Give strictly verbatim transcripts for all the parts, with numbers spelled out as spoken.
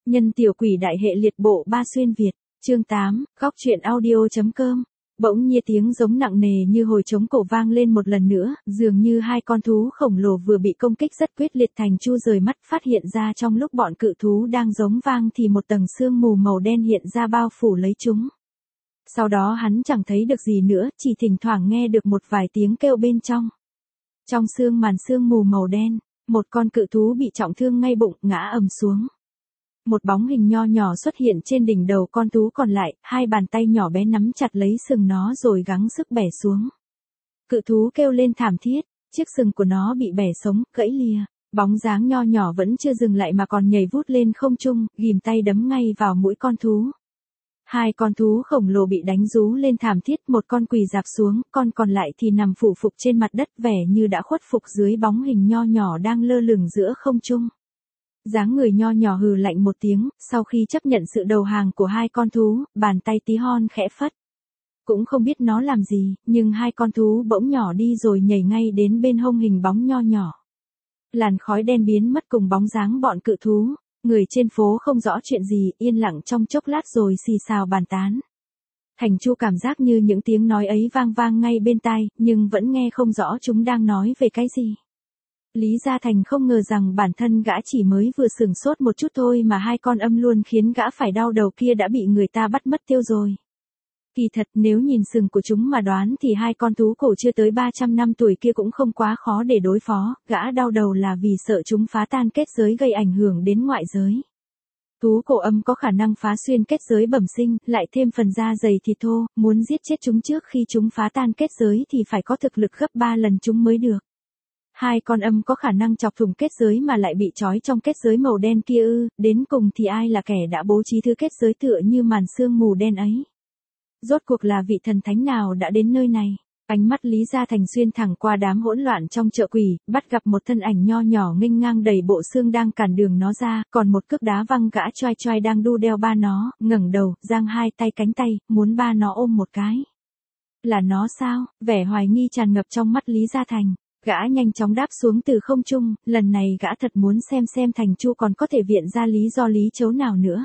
Nhân tiểu quỷ đại hệ liệt bộ ba xuyên Việt, chương tám, góc truyện audio.com. Bỗng nhiên tiếng giống nặng nề như hồi trống cổ vang lên một lần nữa, dường như hai con thú khổng lồ vừa bị công kích rất quyết liệt. Thành Chu rời mắt phát hiện ra trong lúc bọn cự thú đang giống vang thì một tầng sương mù màu đen hiện ra bao phủ lấy chúng. Sau đó hắn chẳng thấy được gì nữa, chỉ thỉnh thoảng nghe được một vài tiếng kêu bên trong. Trong sương màn sương mù màu đen, một con cự thú bị trọng thương ngay bụng ngã ầm xuống. Một bóng hình nho nhỏ xuất hiện trên đỉnh đầu con thú còn lại, hai bàn tay nhỏ bé nắm chặt lấy sừng nó rồi gắng sức bẻ xuống. Cự thú kêu lên thảm thiết, chiếc sừng của nó bị bẻ sống, gãy lìa. Bóng dáng nho nhỏ vẫn chưa dừng lại mà còn nhảy vút lên không trung, ghim tay đấm ngay vào mũi con thú. Hai con thú khổng lồ bị đánh rú lên thảm thiết, một con quỳ rạp xuống, con còn lại thì nằm phủ phục trên mặt đất vẻ như đã khuất phục dưới bóng hình nho nhỏ đang lơ lửng giữa không trung. Dáng người nho nhỏ hừ lạnh một tiếng, sau khi chấp nhận sự đầu hàng của hai con thú, bàn tay tí hon khẽ phất. Cũng không biết nó làm gì, nhưng hai con thú bỗng nhỏ đi rồi nhảy ngay đến bên hông hình bóng nho nhỏ. Làn khói đen biến mất cùng bóng dáng bọn cự thú, người trên phố không rõ chuyện gì, yên lặng trong chốc lát rồi xì xào bàn tán. Thành Chu cảm giác như những tiếng nói ấy vang vang ngay bên tai, nhưng vẫn nghe không rõ chúng đang nói về cái gì. Lý Gia Thành không ngờ rằng bản thân gã chỉ mới vừa sửng sốt một chút thôi mà hai con âm luôn khiến gã phải đau đầu kia đã bị người ta bắt mất tiêu rồi. Kỳ thật nếu nhìn sừng của chúng mà đoán thì hai con thú cổ chưa tới ba trăm năm tuổi kia cũng không quá khó để đối phó, gã đau đầu là vì sợ chúng phá tan kết giới gây ảnh hưởng đến ngoại giới. Thú cổ âm có khả năng phá xuyên kết giới bẩm sinh, lại thêm phần da dày thịt thô, muốn giết chết chúng trước khi chúng phá tan kết giới thì phải có thực lực gấp ba lần chúng mới được. Hai con âm có khả năng chọc thủng kết giới mà lại bị trói trong kết giới màu đen kia ư, đến cùng thì ai là kẻ đã bố trí thứ kết giới tựa như màn sương mù đen ấy? Rốt cuộc là vị thần thánh nào đã đến nơi này? Ánh mắt Lý Gia Thành xuyên thẳng qua đám hỗn loạn trong chợ quỷ, bắt gặp một thân ảnh nho nhỏ nghênh ngang đầy bộ xương đang cản đường nó ra, còn một cước đá văng gã choai choai đang đu đeo ba nó, ngẩng đầu, giang hai tay cánh tay, muốn ba nó ôm một cái. Là nó sao? Vẻ hoài nghi tràn ngập trong mắt Lý Gia Thành. Gã nhanh chóng đáp xuống từ không trung, lần này gã thật muốn xem xem Thành Chu còn có thể viện ra lý do lý chấu nào nữa.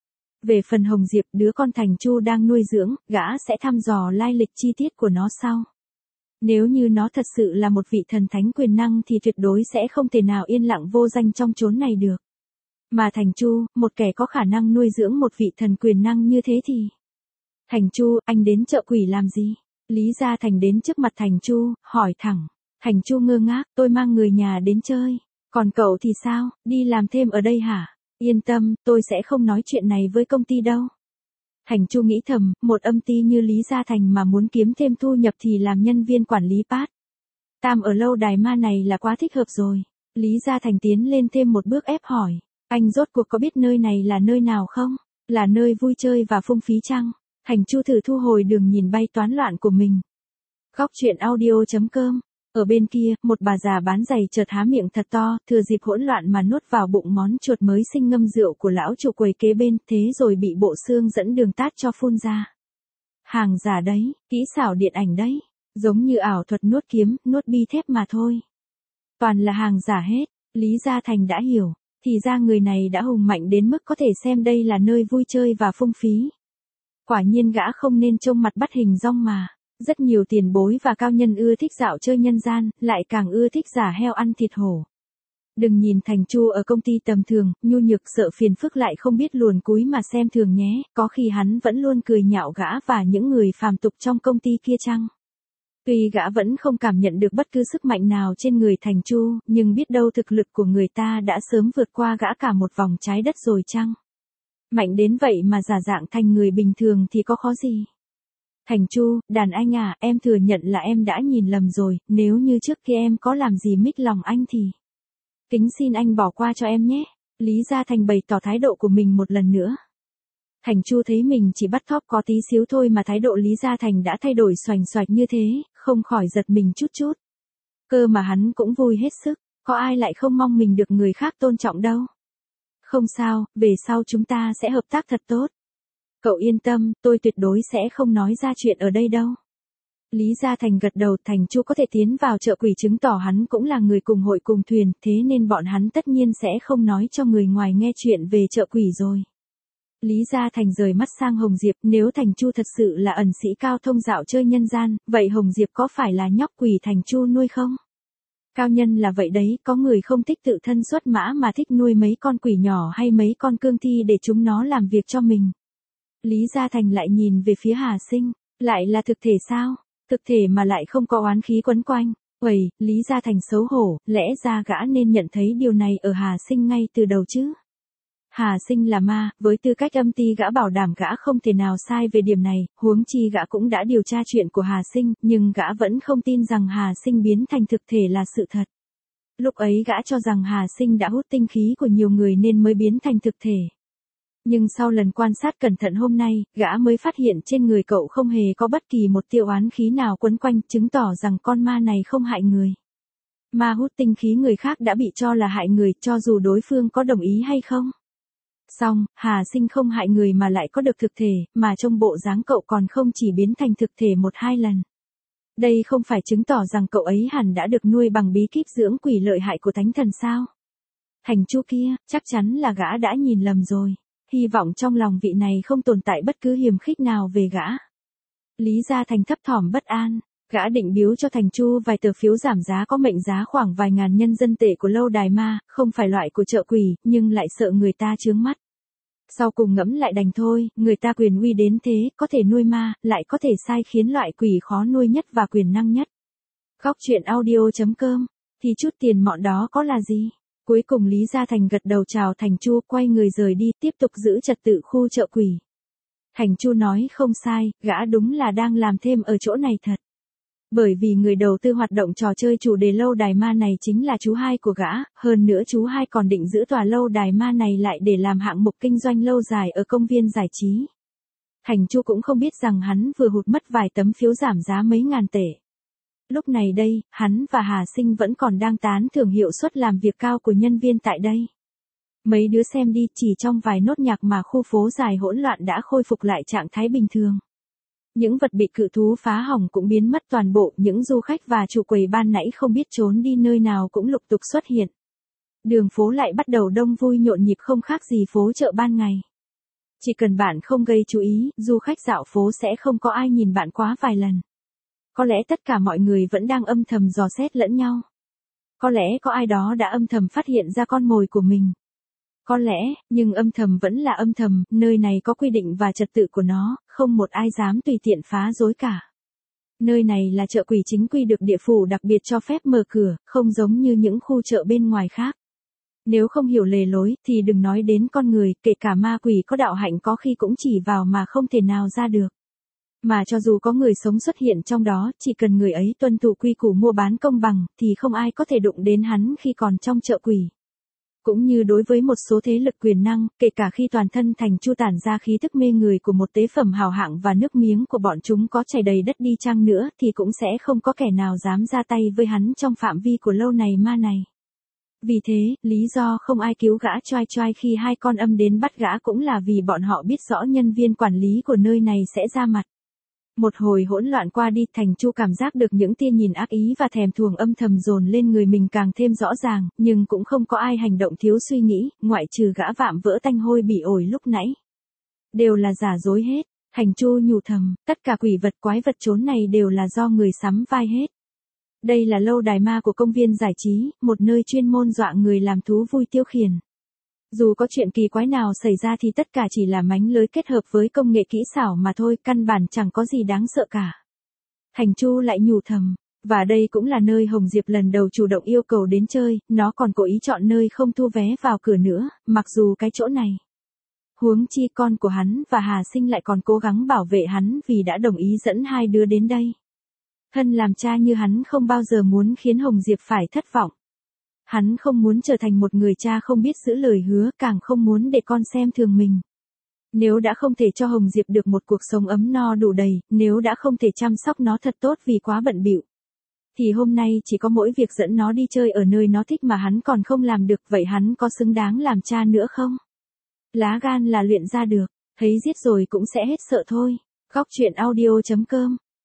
Về phần Hồng Diệp, đứa con Thành Chu đang nuôi dưỡng, gã sẽ thăm dò lai lịch chi tiết của nó sau. Nếu như nó thật sự là một vị thần thánh quyền năng thì tuyệt đối sẽ không thể nào yên lặng vô danh trong chốn này được. Mà Thành Chu, một kẻ có khả năng nuôi dưỡng một vị thần quyền năng như thế thì... Thành Chu, anh đến chợ quỷ làm gì? Lý Gia Thành đến trước mặt Thành Chu, hỏi thẳng. Thành Chu ngơ ngác, tôi mang người nhà đến chơi. Còn cậu thì sao, đi làm thêm ở đây hả? Yên tâm, tôi sẽ không nói chuyện này với công ty đâu. Thành Chu nghĩ thầm, một âm ty như Lý Gia Thành mà muốn kiếm thêm thu nhập thì làm nhân viên quản lý part tam ở lâu đài ma này là quá thích hợp rồi. Lý Gia Thành tiến lên thêm một bước ép hỏi, anh rốt cuộc có biết nơi này là nơi nào không? Là nơi vui chơi và phung phí chăng? Thành Chu thử thu hồi đường nhìn bay toán loạn của mình. Góc truyện audio.com. Ở bên kia, một bà già bán giày chợt há miệng thật to, thừa dịp hỗn loạn mà nuốt vào bụng món chuột mới sinh ngâm rượu của lão chủ quầy kế bên, thế rồi bị bộ xương dẫn đường tát cho phun ra. Hàng giả đấy, kỹ xảo điện ảnh đấy, giống như ảo thuật nuốt kiếm, nuốt bi thép mà thôi. Toàn là hàng giả hết, Lý Gia Thành đã hiểu, thì ra người này đã hùng mạnh đến mức có thể xem đây là nơi vui chơi và phung phí. Quả nhiên gã không nên trông mặt bắt hình dong mà. Rất nhiều tiền bối và cao nhân ưa thích dạo chơi nhân gian, lại càng ưa thích giả heo ăn thịt hổ. Đừng nhìn Thành Chu ở công ty tầm thường, nhu nhược sợ phiền phức lại không biết luồn cúi mà xem thường nhé, có khi hắn vẫn luôn cười nhạo gã và những người phàm tục trong công ty kia chăng. Tuy gã vẫn không cảm nhận được bất cứ sức mạnh nào trên người Thành Chu, nhưng biết đâu thực lực của người ta đã sớm vượt qua gã cả một vòng trái đất rồi chăng. Mạnh đến vậy mà giả dạng thành người bình thường thì có khó gì. Thành Chu, đàn anh à, em thừa nhận là em đã nhìn lầm rồi, nếu như trước kia em có làm gì mích lòng anh thì... Kính xin anh bỏ qua cho em nhé. Lý Gia Thành bày tỏ thái độ của mình một lần nữa. Thành Chu thấy mình chỉ bắt thóp có tí xíu thôi mà thái độ Lý Gia Thành đã thay đổi xoành xoạch như thế, không khỏi giật mình chút chút. Cơ mà hắn cũng vui hết sức, có ai lại không mong mình được người khác tôn trọng đâu. Không sao, về sau chúng ta sẽ hợp tác thật tốt. Cậu yên tâm, tôi tuyệt đối sẽ không nói ra chuyện ở đây đâu. Lý Gia Thành gật đầu, Thành Chu có thể tiến vào chợ quỷ chứng tỏ hắn cũng là người cùng hội cùng thuyền, thế nên bọn hắn tất nhiên sẽ không nói cho người ngoài nghe chuyện về chợ quỷ rồi. Lý Gia Thành rời mắt sang Hồng Diệp, nếu Thành Chu thật sự là ẩn sĩ cao thông dạo chơi nhân gian, vậy Hồng Diệp có phải là nhóc quỷ Thành Chu nuôi không? Cao nhân là vậy đấy, có người không thích tự thân xuất mã mà thích nuôi mấy con quỷ nhỏ hay mấy con cương thi để chúng nó làm việc cho mình. Lý Gia Thành lại nhìn về phía Hà Sinh, lại là thực thể sao? Thực thể mà lại không có oán khí quấn quanh. Uầy, Lý Gia Thành xấu hổ, lẽ ra gã nên nhận thấy điều này ở Hà Sinh ngay từ đầu chứ. Hà Sinh là ma, với tư cách âm ty gã bảo đảm gã không thể nào sai về điểm này, huống chi gã cũng đã điều tra chuyện của Hà Sinh, nhưng gã vẫn không tin rằng Hà Sinh biến thành thực thể là sự thật. Lúc ấy gã cho rằng Hà Sinh đã hút tinh khí của nhiều người nên mới biến thành thực thể. Nhưng sau lần quan sát cẩn thận hôm nay, gã mới phát hiện trên người cậu không hề có bất kỳ một tia oán khí nào quấn quanh, chứng tỏ rằng con ma này không hại người. Ma hút tinh khí người khác đã bị cho là hại người, cho dù đối phương có đồng ý hay không. Xong, Hà Sinh không hại người mà lại có được thực thể, mà trong bộ dáng cậu còn không chỉ biến thành thực thể một hai lần. Đây không phải chứng tỏ rằng cậu ấy hẳn đã được nuôi bằng bí kíp dưỡng quỷ lợi hại của thánh thần sao? Thành Chu kia, chắc chắn là gã đã nhìn lầm rồi. Hy vọng trong lòng vị này không tồn tại bất cứ hiềm khích nào về gã. Lý Gia Thành thấp thỏm bất an, gã định biếu cho Thành Chu vài tờ phiếu giảm giá có mệnh giá khoảng vài ngàn nhân dân tệ của lâu đài ma, không phải loại của chợ quỷ, nhưng lại sợ người ta chướng mắt. Sau cùng ngẫm lại đành thôi, người ta quyền uy đến thế, có thể nuôi ma, lại có thể sai khiến loại quỷ khó nuôi nhất và quyền năng nhất. Góc truyện audio chấm com, thì chút tiền mọn đó có là gì? Cuối cùng Lý Gia Thành gật đầu chào Thành Chu, quay người rời đi, tiếp tục giữ trật tự khu chợ quỷ. Thành Chu nói không sai, gã đúng là đang làm thêm ở chỗ này thật. Bởi vì người đầu tư hoạt động trò chơi chủ đề lâu đài ma này chính là chú hai của gã, hơn nữa chú hai còn định giữ tòa lâu đài ma này lại để làm hạng mục kinh doanh lâu dài ở công viên giải trí. Thành Chu cũng không biết rằng hắn vừa hụt mất vài tấm phiếu giảm giá mấy ngàn tệ. Lúc này đây, hắn và Hà Sinh vẫn còn đang tán thưởng hiệu suất làm việc cao của nhân viên tại đây. Mấy đứa xem đi, chỉ trong vài nốt nhạc mà khu phố dài hỗn loạn đã khôi phục lại trạng thái bình thường. Những vật bị cự thú phá hỏng cũng biến mất toàn bộ, những du khách và chủ quầy ban nãy không biết trốn đi nơi nào cũng lục tục xuất hiện. Đường phố lại bắt đầu đông vui nhộn nhịp không khác gì phố chợ ban ngày. Chỉ cần bạn không gây chú ý, du khách dạo phố sẽ không có ai nhìn bạn quá vài lần. Có lẽ tất cả mọi người vẫn đang âm thầm dò xét lẫn nhau. Có lẽ có ai đó đã âm thầm phát hiện ra con mồi của mình. Có lẽ, nhưng âm thầm vẫn là âm thầm, nơi này có quy định và trật tự của nó, không một ai dám tùy tiện phá rối cả. Nơi này là chợ quỷ chính quy được địa phủ đặc biệt cho phép mở cửa, không giống như những khu chợ bên ngoài khác. Nếu không hiểu lề lối, thì đừng nói đến con người, kể cả ma quỷ có đạo hạnh có khi cũng chỉ vào mà không thể nào ra được. Mà cho dù có người sống xuất hiện trong đó, chỉ cần người ấy tuân thủ quy củ mua bán công bằng, thì không ai có thể đụng đến hắn khi còn trong chợ quỷ. Cũng như đối với một số thế lực quyền năng, kể cả khi toàn thân Thành Chu tản ra khí thức mê người của một tế phẩm hào hạng và nước miếng của bọn chúng có chảy đầy đất đi chăng nữa thì cũng sẽ không có kẻ nào dám ra tay với hắn trong phạm vi của lâu này ma này. Vì thế, lý do không ai cứu gã choai choai khi hai con âm đến bắt gã cũng là vì bọn họ biết rõ nhân viên quản lý của nơi này sẽ ra mặt. Một hồi hỗn loạn qua đi, Thành Chu cảm giác được những tia nhìn ác ý và thèm thuồng âm thầm dồn lên người mình càng thêm rõ ràng, nhưng cũng không có ai hành động thiếu suy nghĩ, ngoại trừ gã vạm vỡ tanh hôi bị ổi lúc nãy. Đều là giả dối hết, Thành Chu nhủ thầm, tất cả quỷ vật quái vật trốn này đều là do người sắm vai hết. Đây là lâu đài ma của công viên giải trí, một nơi chuyên môn dọa người làm thú vui tiêu khiển. Dù có chuyện kỳ quái nào xảy ra thì tất cả chỉ là mánh lưới kết hợp với công nghệ kỹ xảo mà thôi, căn bản chẳng có gì đáng sợ cả. Thành Chu lại nhủ thầm, và đây cũng là nơi Hồng Diệp lần đầu chủ động yêu cầu đến chơi, nó còn cố ý chọn nơi không thu vé vào cửa nữa, mặc dù cái chỗ này. Huống chi con của hắn và Hà Sinh lại còn cố gắng bảo vệ hắn vì đã đồng ý dẫn hai đứa đến đây. Thân làm cha như hắn không bao giờ muốn khiến Hồng Diệp phải thất vọng. Hắn không muốn trở thành một người cha không biết giữ lời hứa, càng không muốn để con xem thường mình. Nếu đã không thể cho Hồng Diệp được một cuộc sống ấm no đủ đầy, nếu đã không thể chăm sóc nó thật tốt vì quá bận bịu, thì hôm nay chỉ có mỗi việc dẫn nó đi chơi ở nơi nó thích mà hắn còn không làm được, vậy hắn có xứng đáng làm cha nữa không? Lá gan là luyện ra được, thấy giết rồi cũng sẽ hết sợ thôi. Góc truyện audio chấm com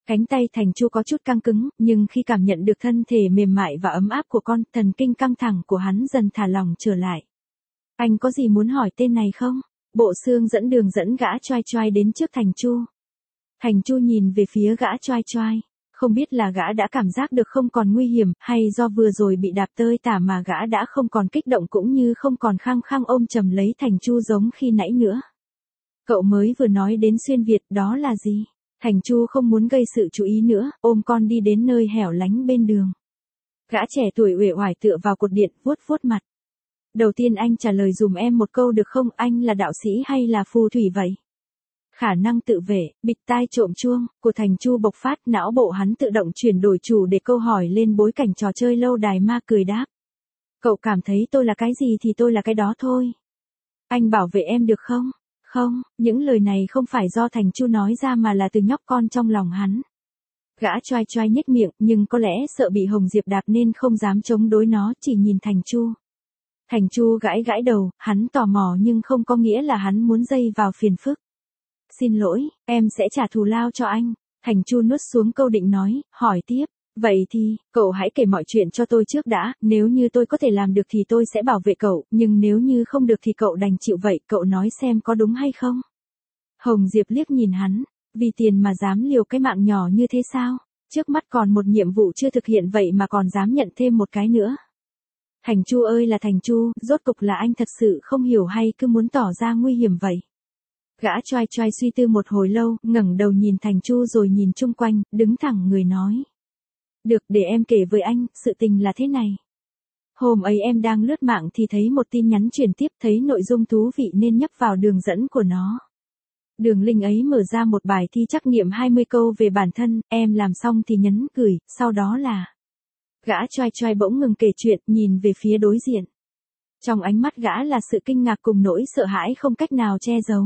Cánh tay Thành Chu có chút căng cứng, nhưng khi cảm nhận được thân thể mềm mại và ấm áp của con, thần kinh căng thẳng của hắn dần thả lỏng trở lại. Anh có gì muốn hỏi tên này không? Bộ xương dẫn đường dẫn gã choai choai đến trước Thành Chu. Thành Chu nhìn về phía gã choai choai. Không biết là gã đã cảm giác được không còn nguy hiểm, hay do vừa rồi bị đạp tơi tả mà gã đã không còn kích động cũng như không còn khăng khăng ôm chầm lấy Thành Chu giống khi nãy nữa. Cậu mới vừa nói đến xuyên Việt, đó là gì? Thành Chu không muốn gây sự chú ý nữa, ôm con đi đến nơi hẻo lánh bên đường. Gã trẻ tuổi uể oải tựa vào cột điện, vuốt vuốt mặt. Đầu tiên anh trả lời dùm em một câu được không, anh là đạo sĩ hay là phù thủy vậy? Khả năng tự vệ, bịt tai trộm chuông, của Thành Chu bộc phát, não bộ hắn tự động chuyển đổi chủ để câu hỏi lên bối cảnh trò chơi lâu đài ma cười đáp. Cậu cảm thấy tôi là cái gì thì tôi là cái đó thôi. Anh bảo vệ em được không? Không, những lời này không phải do Thành Chu nói ra mà là từ nhóc con trong lòng hắn. Gã choai choai nhếch miệng, nhưng có lẽ sợ bị Hồng Diệp đạp nên không dám chống đối nó, chỉ nhìn Thành Chu. Thành Chu gãi gãi đầu, hắn tò mò nhưng không có nghĩa là hắn muốn dây vào phiền phức. Xin lỗi, em sẽ trả thù lao cho anh. Thành Chu nuốt xuống câu định nói, hỏi tiếp. Vậy thì, cậu hãy kể mọi chuyện cho tôi trước đã, nếu như tôi có thể làm được thì tôi sẽ bảo vệ cậu, nhưng nếu như không được thì cậu đành chịu vậy, cậu nói xem có đúng hay không? Hồng Diệp liếc nhìn hắn, vì tiền mà dám liều cái mạng nhỏ như thế sao? Trước mắt còn một nhiệm vụ chưa thực hiện vậy mà còn dám nhận thêm một cái nữa. Thành Chu ơi là Thành Chu, rốt cục là anh thật sự không hiểu hay cứ muốn tỏ ra nguy hiểm vậy? Gã choai choai suy tư một hồi lâu, ngẩng đầu nhìn Thành Chu rồi nhìn chung quanh, đứng thẳng người nói. Được, để em kể với anh, sự tình là thế này. Hôm ấy em đang lướt mạng thì thấy một tin nhắn truyền tiếp, thấy nội dung thú vị nên nhấp vào đường dẫn của nó. Đường link ấy mở ra một bài thi trắc nghiệm hai mươi câu về bản thân, em làm xong thì nhấn gửi, sau đó là... Gã choai choai bỗng ngừng kể chuyện, nhìn về phía đối diện. Trong ánh mắt gã là sự kinh ngạc cùng nỗi sợ hãi không cách nào che giấu.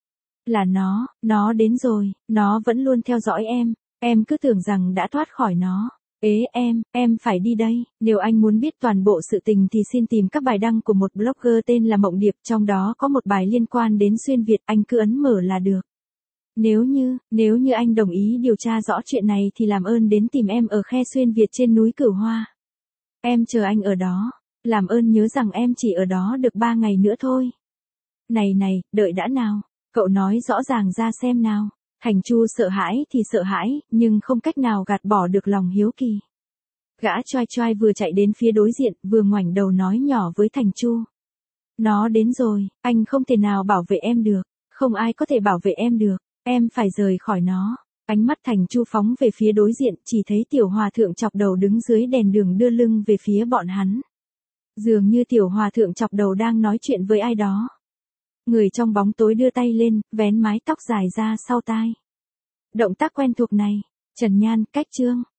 Là nó, nó đến rồi, nó vẫn luôn theo dõi em, em cứ tưởng rằng đã thoát khỏi nó. Ế em, em phải đi đây, nếu anh muốn biết toàn bộ sự tình thì xin tìm các bài đăng của một blogger tên là Mộng Điệp, trong đó có một bài liên quan đến xuyên Việt, anh cứ ấn mở là được. Nếu như, nếu như anh đồng ý điều tra rõ chuyện này thì làm ơn đến tìm em ở khe xuyên Việt trên núi Cửu Hoa. Em chờ anh ở đó, làm ơn nhớ rằng em chỉ ở đó được ba ngày nữa thôi. Này này, đợi đã nào, cậu nói rõ ràng ra xem nào. Thành Chu sợ hãi thì sợ hãi, nhưng không cách nào gạt bỏ được lòng hiếu kỳ. Gã choai choai vừa chạy đến phía đối diện, vừa ngoảnh đầu nói nhỏ với Thành Chu. Nó đến rồi, anh không thể nào bảo vệ em được, không ai có thể bảo vệ em được, em phải rời khỏi nó. Ánh mắt Thành Chu phóng về phía đối diện, chỉ thấy tiểu hòa thượng chọc đầu đứng dưới đèn đường đưa lưng về phía bọn hắn. Dường như tiểu hòa thượng chọc đầu đang nói chuyện với ai đó. Người trong bóng tối đưa tay lên, vén mái tóc dài ra sau tai. Động tác quen thuộc này, Trần Nhan, Cách Chương.